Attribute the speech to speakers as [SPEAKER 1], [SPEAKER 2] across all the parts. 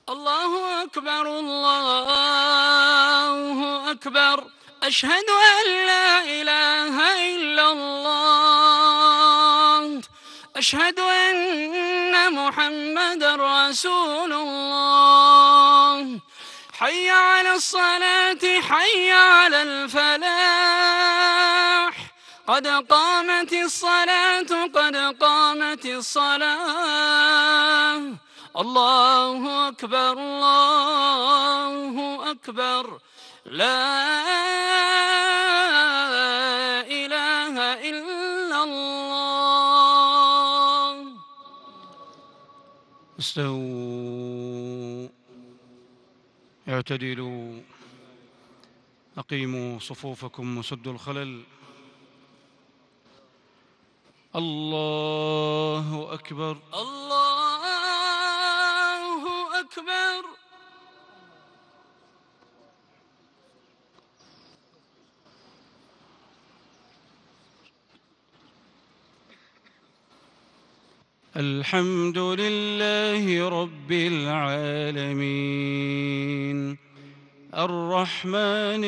[SPEAKER 1] الله أكبر الله أكبر. أشهد أن لا إله إلا الله. أشهد أن محمدًا رسول الله. حي على الصلاة حي على الفلاح. قد قامت الصلاة قد قامت الصلاة. الله أكبر الله أكبر. لا إله إلا الله.
[SPEAKER 2] استووا، اعتدلوا، أقيموا صفوفكم وسدوا الخلل. الله أكبر
[SPEAKER 1] الله أكبر.
[SPEAKER 2] الحمد لله رب العالمين، الرحمن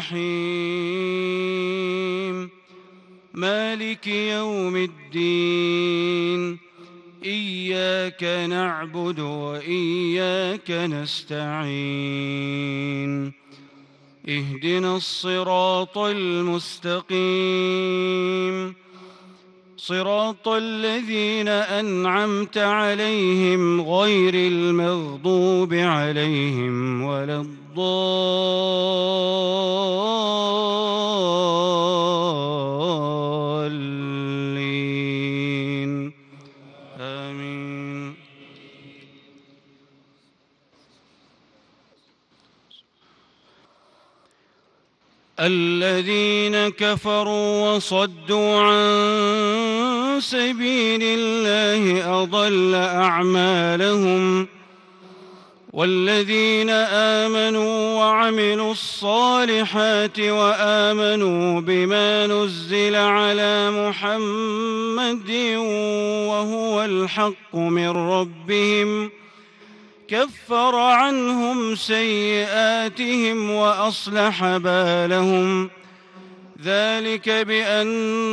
[SPEAKER 2] الرحيم، مالك يوم الدين. إياك نعبد وإياك نستعين. اهدنا الصراط المستقيم، صراط الذين أنعمت عليهم غير المغضوب عليهم ولا الضالين. آمين. الذين كفروا وصدوا عن سبيل الله أضل أعمالهم، والذين آمنوا وعملوا الصالحات وآمنوا بما نزل على محمد وهو الحق من ربهم كفر عنهم سيئاتهم وأصلح بالهم. ذلك بأن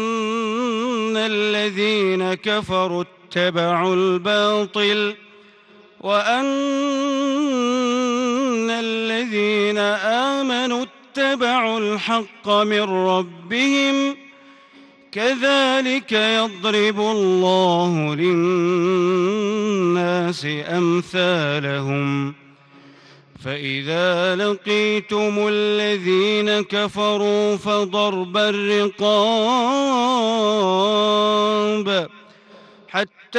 [SPEAKER 2] الذين كفروا اتبعوا الباطل وأن الذين آمنوا اتبعوا الحق من ربهم. كذلك يضرب الله للناس أمثالهم. فإذا لقيتم الذين كفروا فضرب الرقاب حتى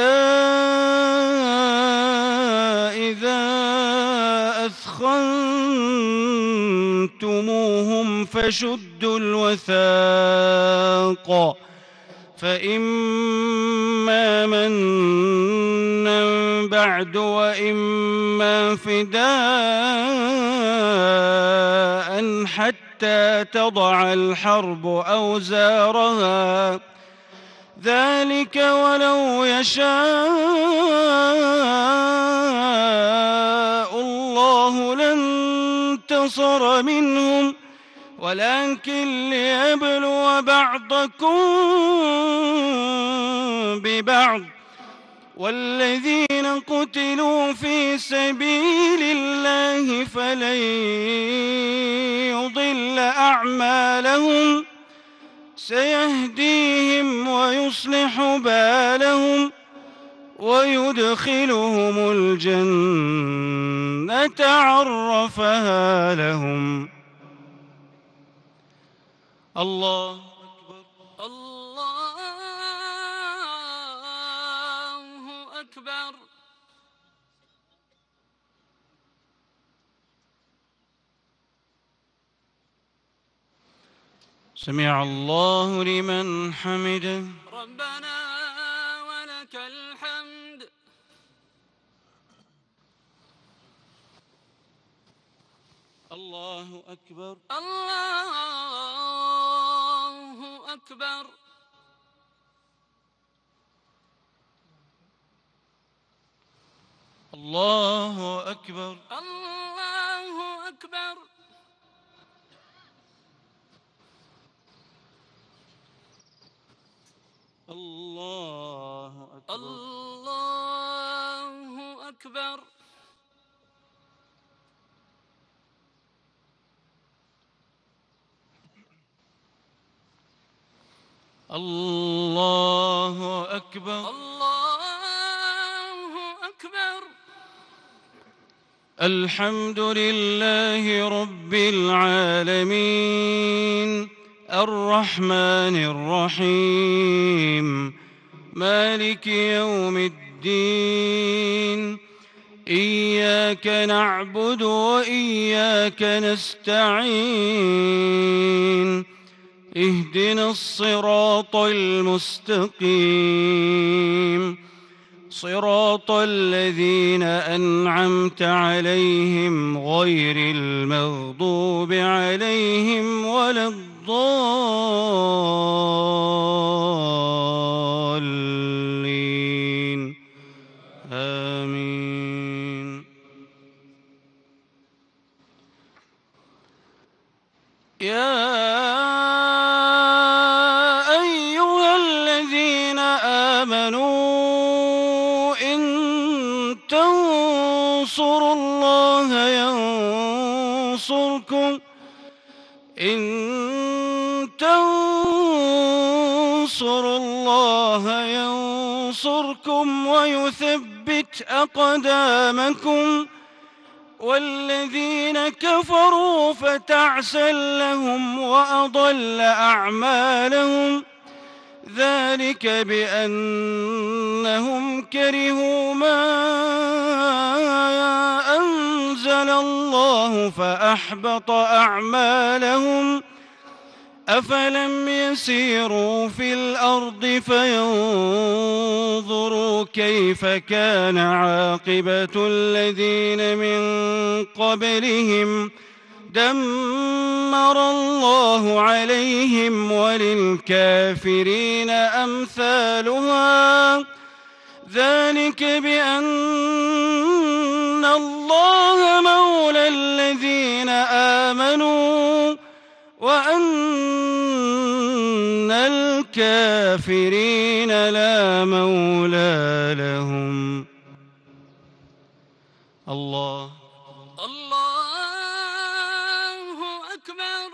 [SPEAKER 2] إذا أثخنتموهم فشدوا الوثاق، فإما منا بعد وإما فداء حتى تضع الحرب أوزارها. ذلك ولو يشاء الله لانتصر منهم ولكن ليبلو بعضكم ببعض. والذين قتلوا في سبيل الله فلن يضل أعمالهم، سيهديهم ويصلح بالهم ويدخلهم الجنة عرفها لهم. الله أكبر
[SPEAKER 1] الله أكبر.
[SPEAKER 2] سمع الله لمن حمده.
[SPEAKER 1] ربنا ولك الحمد.
[SPEAKER 2] الله أكبر
[SPEAKER 1] الله أكبر.
[SPEAKER 2] الله أكبر.
[SPEAKER 1] الله أكبر.
[SPEAKER 2] الله أكبر.
[SPEAKER 1] الله أكبر.
[SPEAKER 2] الله أكبر.
[SPEAKER 1] الله أكبر.
[SPEAKER 2] الحمد لله رب العالمين الرحمن الرحيم مالك يوم الدين إياك نعبد وإياك نستعين اهدنا الصراط المستقيم صراط الذين أنعمت عليهم غير المغضوب عليهم ولا الضالين آمين. يا أيها الذين آمنوا تنصروا الله ينصركم ويثبت أقدامكم والذين كفروا فتعسا لهم وأضل أعمالهم ذلك بأنهم كرهوا ما أنزل الله فأحبط أعمالهم أفلم يسيروا في الأرض فينظروا كيف كان عاقبة الذين من قبلهم دمر الله عليهم وللكافرين أمثالها ذلك بأن الله مولى الذين آمنوا وأن الكافرين لا مولى لهم. الله
[SPEAKER 1] أكبر.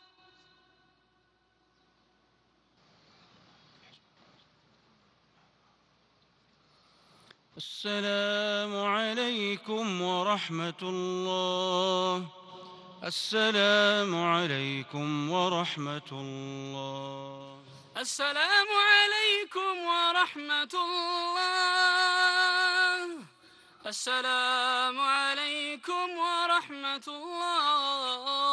[SPEAKER 2] السلام عليكم ورحمة الله. السلام عليكم ورحمة الله.
[SPEAKER 1] السلام عليكم ورحمة الله. السلام عليكم ورحمة الله.